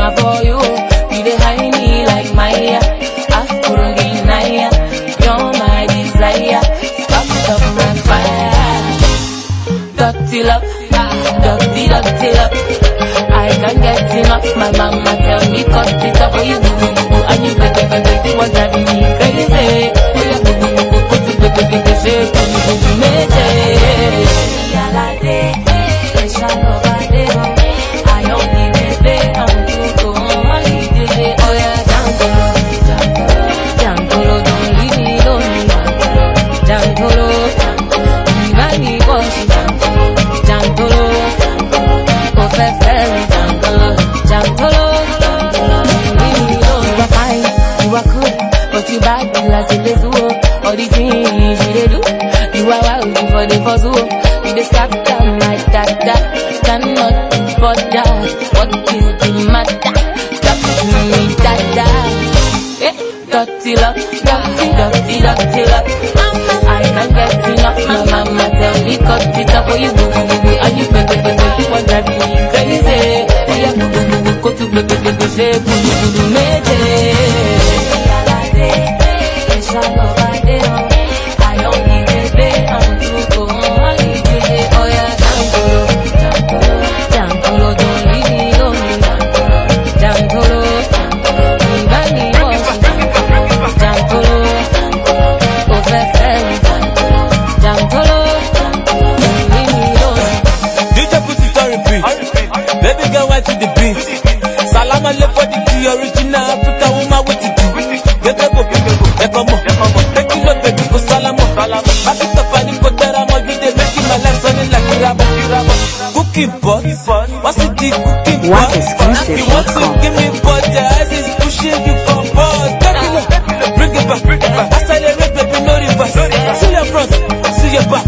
my for you. You dey hide me like Maya, Afro-Guinea. You're my desire, spark of my fire. Dirty love, dirty love. I can't get enough. My mama tell me cut it up for you, and you better you want driving me crazy. Oh yeah, put it baby, shake it, make it. I only baby, I'm too cool. Oh yeah, Jangolo, don't leave me lonely. Jangolo, remind me once. Jangolo, oh Jangolo, you are fine, you are good, but you bad like a bezel. All the things you dey do, you are wild for the puzzle. You dey stop down like that, cannot bother. What is the matter? Stop me, dada. Dirty love, dirty love. I can't get enough. My mama tell me cut it up for you, and you baby, you want driving me crazy. Oh yeah, go to baby, say make it. I only baby, I'm too cool. Oh yeah, Jangolo, don't leave me lonely. Jangolo, remind me once. Jangolo, oh Jangolo, don't leave me lonely. DJ put it on repeat. Baby girl went to the beat. Salam alaikum to the original African woman with the beat. Come on, take it up, baby, go salamo. Back it up and go teramo. You dey making my life sounding like Iramo. Cooking pot, what's it the cooking pot? You want to give me butter, eyes is pushing you for boss. Bring it back. I said the red baby, no reverse. See your front, see your back.